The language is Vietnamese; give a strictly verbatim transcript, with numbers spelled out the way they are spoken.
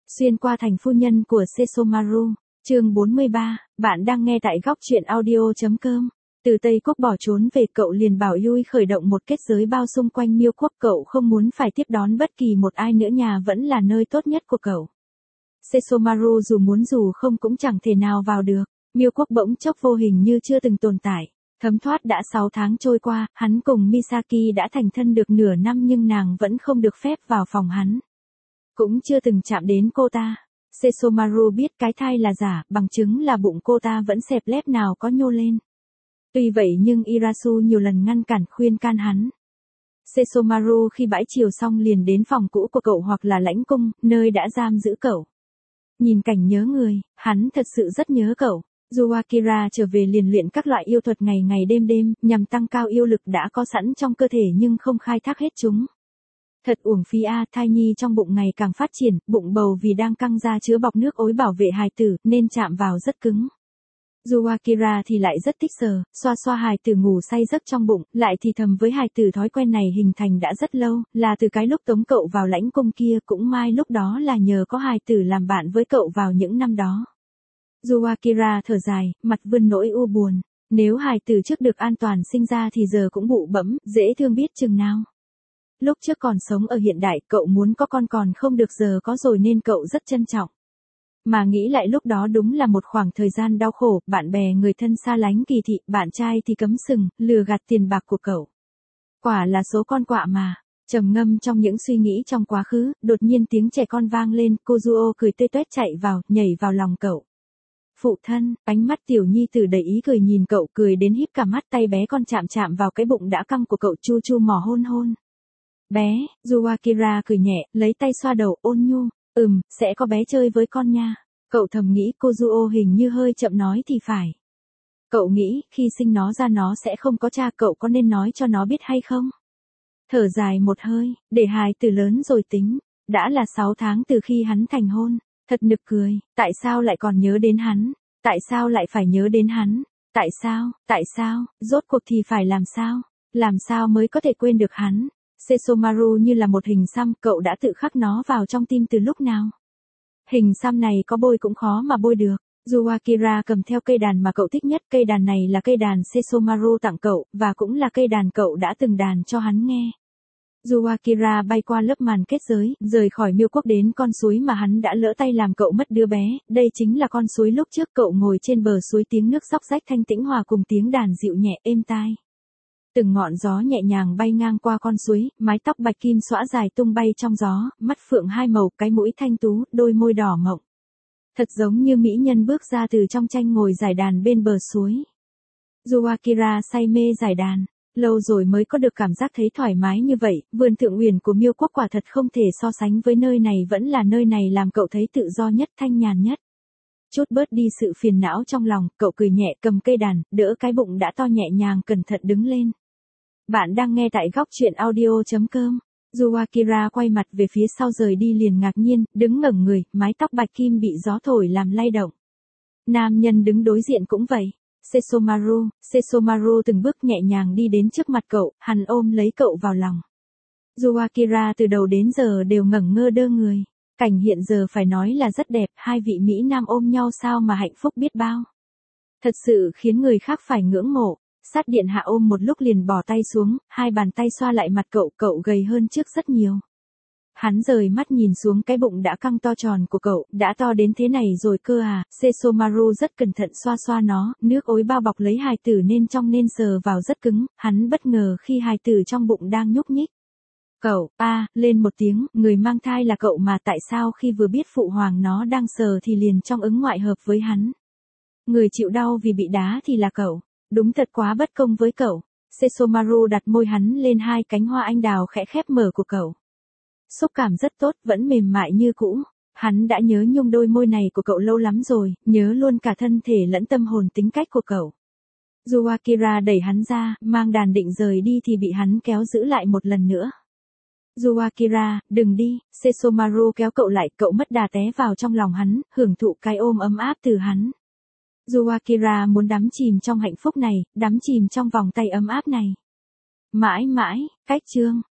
Xuyên qua thành phu nhân của Sesomaru, chương bốn mươi ba, bạn đang nghe tại góc truyện audio.com. Từ Tây Quốc bỏ trốn về, cậu liền bảo Yui khởi động một kết giới bao xung quanh Miêu Quốc, cậu không muốn phải tiếp đón bất kỳ một ai nữa, nhà vẫn là nơi tốt nhất của cậu. Sesomaru dù muốn dù không cũng chẳng thể nào vào được, Miêu Quốc bỗng chốc vô hình như chưa từng tồn tại. Thấm thoát đã sáu tháng trôi qua, hắn cùng Misaki đã thành thân được nửa năm nhưng nàng vẫn không được phép vào phòng hắn. Cũng chưa từng chạm đến cô ta. Sesomaru biết cái thai là giả, bằng chứng là bụng cô ta vẫn xẹp lép nào có nhô lên. Tuy vậy nhưng Irasu nhiều lần ngăn cản khuyên can hắn. Sesomaru khi bãi chiều xong liền đến phòng cũ của cậu hoặc là lãnh cung, nơi đã giam giữ cậu. Nhìn cảnh nhớ người, hắn thật sự rất nhớ cậu. Dù Akira trở về liền luyện các loại yêu thuật ngày ngày đêm đêm, nhằm tăng cao yêu lực đã có sẵn trong cơ thể nhưng không khai thác hết chúng. Thật uổng phí a, thai nhi trong bụng ngày càng phát triển, bụng bầu vì đang căng ra chứa bọc nước ối bảo vệ hài tử, nên chạm vào rất cứng. Dù Akira thì lại rất thích sờ, xoa xoa hài tử ngủ say giấc trong bụng, lại thì thầm với hài tử. Thói quen này hình thành đã rất lâu, là từ cái lúc tống cậu vào lãnh cung kia, cũng may lúc đó là nhờ có hài tử làm bạn với cậu vào những năm đó. Dù Akira thở dài, mặt vươn nỗi u buồn, nếu hài tử trước được an toàn sinh ra thì giờ cũng bụ bẫm, dễ thương biết chừng nào. Lúc trước còn sống ở hiện đại, cậu muốn có con còn không được, giờ có rồi nên cậu rất trân trọng. Mà nghĩ lại lúc đó đúng là một khoảng thời gian đau khổ, bạn bè người thân xa lánh kỳ thị, bạn trai thì cấm sừng, lừa gạt tiền bạc của cậu. Quả là số con quạ mà. Trầm ngâm trong những suy nghĩ trong quá khứ, đột nhiên tiếng trẻ con vang lên, Kozuo cười tươi toét chạy vào, nhảy vào lòng cậu. Phụ thân, ánh mắt tiểu nhi tử đầy ý cười nhìn cậu, cười đến híp cả mắt, tay bé con chạm chạm vào cái bụng đã căng của cậu, chu chu mỏ hôn hôn. Bé, Dù Akira cười nhẹ, lấy tay xoa đầu, ôn nhu, ừm, sẽ có bé chơi với con nha. Cậu thầm nghĩ, Kozuo hình như hơi chậm nói thì phải. Cậu nghĩ, khi sinh nó ra nó sẽ không có cha, cậu có nên nói cho nó biết hay không? Thở dài một hơi, để hài tử lớn rồi tính. Đã là sáu tháng từ khi hắn thành hôn, thật nực cười, tại sao lại còn nhớ đến hắn? Tại sao lại phải nhớ đến hắn? Tại sao, tại sao, rốt cuộc thì phải làm sao? Làm sao mới có thể quên được hắn? Sesomaru như là một hình xăm, cậu đã tự khắc nó vào trong tim từ lúc nào? Hình xăm này có bôi cũng khó mà bôi được. Dù Akira cầm theo cây đàn mà cậu thích nhất, cây đàn này là cây đàn Sesomaru tặng cậu, và cũng là cây đàn cậu đã từng đàn cho hắn nghe. Dù Akira bay qua lớp màn kết giới, rời khỏi Miêu Quốc đến con suối mà hắn đã lỡ tay làm cậu mất đứa bé, đây chính là con suối lúc trước cậu ngồi trên bờ suối, tiếng nước róc rách thanh tĩnh hòa cùng tiếng đàn dịu nhẹ êm tai. Từng ngọn gió nhẹ nhàng bay ngang qua con suối, mái tóc bạch kim xõa dài tung bay trong gió, mắt phượng hai màu, cái mũi thanh tú, đôi môi đỏ mộng. Thật giống như mỹ nhân bước ra từ trong tranh ngồi giải đàn bên bờ suối. Dù Akira say mê giải đàn, lâu rồi mới có được cảm giác thấy thoải mái như vậy, vườn Thượng Uyển của Miêu Quốc quả thật không thể so sánh với nơi này, vẫn là nơi này làm cậu thấy tự do nhất, thanh nhàn nhất. Chút bớt đi sự phiền não trong lòng, cậu cười nhẹ cầm cây đàn, đỡ cái bụng đã to nhẹ nhàng cẩn thận đứng lên. Bạn đang nghe tại góc truyện audio.com. Dù Akira quay mặt về phía sau rời đi liền ngạc nhiên, đứng ngẩng người, mái tóc bạch kim bị gió thổi làm lay động. Nam nhân đứng đối diện cũng vậy. Sesomaru, Sesomaru từng bước nhẹ nhàng đi đến trước mặt cậu, hắn ôm lấy cậu vào lòng. Dù Akira từ đầu đến giờ đều ngẩn ngơ đơ người. Cảnh hiện giờ phải nói là rất đẹp, hai vị Mỹ Nam ôm nhau sao mà hạnh phúc biết bao. Thật sự khiến người khác phải ngưỡng mộ. Sát điện hạ ôm một lúc liền bỏ tay xuống, hai bàn tay xoa lại mặt cậu, cậu gầy hơn trước rất nhiều. Hắn rời mắt nhìn xuống cái bụng đã căng to tròn của cậu, đã to đến thế này rồi cơ à. Sesomaru rất cẩn thận xoa xoa nó, nước ối bao bọc lấy hài tử nên trong nên sờ vào rất cứng, hắn bất ngờ khi hài tử trong bụng đang nhúc nhích. Cậu, a, à, lên một tiếng, người mang thai là cậu mà tại sao khi vừa biết phụ hoàng nó đang sờ thì liền trong ứng ngoại hợp với hắn. Người chịu đau vì bị đá thì là cậu. Đúng thật quá bất công với cậu. Sesomaru đặt môi hắn lên hai cánh hoa anh đào khẽ khép mở của cậu. Xúc cảm rất tốt, vẫn mềm mại như cũ. Hắn đã nhớ nhung đôi môi này của cậu lâu lắm rồi, nhớ luôn cả thân thể lẫn tâm hồn tính cách của cậu. Dù Akira đẩy hắn ra, mang đàn định rời đi thì bị hắn kéo giữ lại một lần nữa. Dù Akira, đừng đi, Sesomaru kéo cậu lại, cậu mất đà té vào trong lòng hắn, hưởng thụ cái ôm ấm áp từ hắn. Dù Akira muốn đắm chìm trong hạnh phúc này, đắm chìm trong vòng tay ấm áp này. Mãi mãi, cách chương.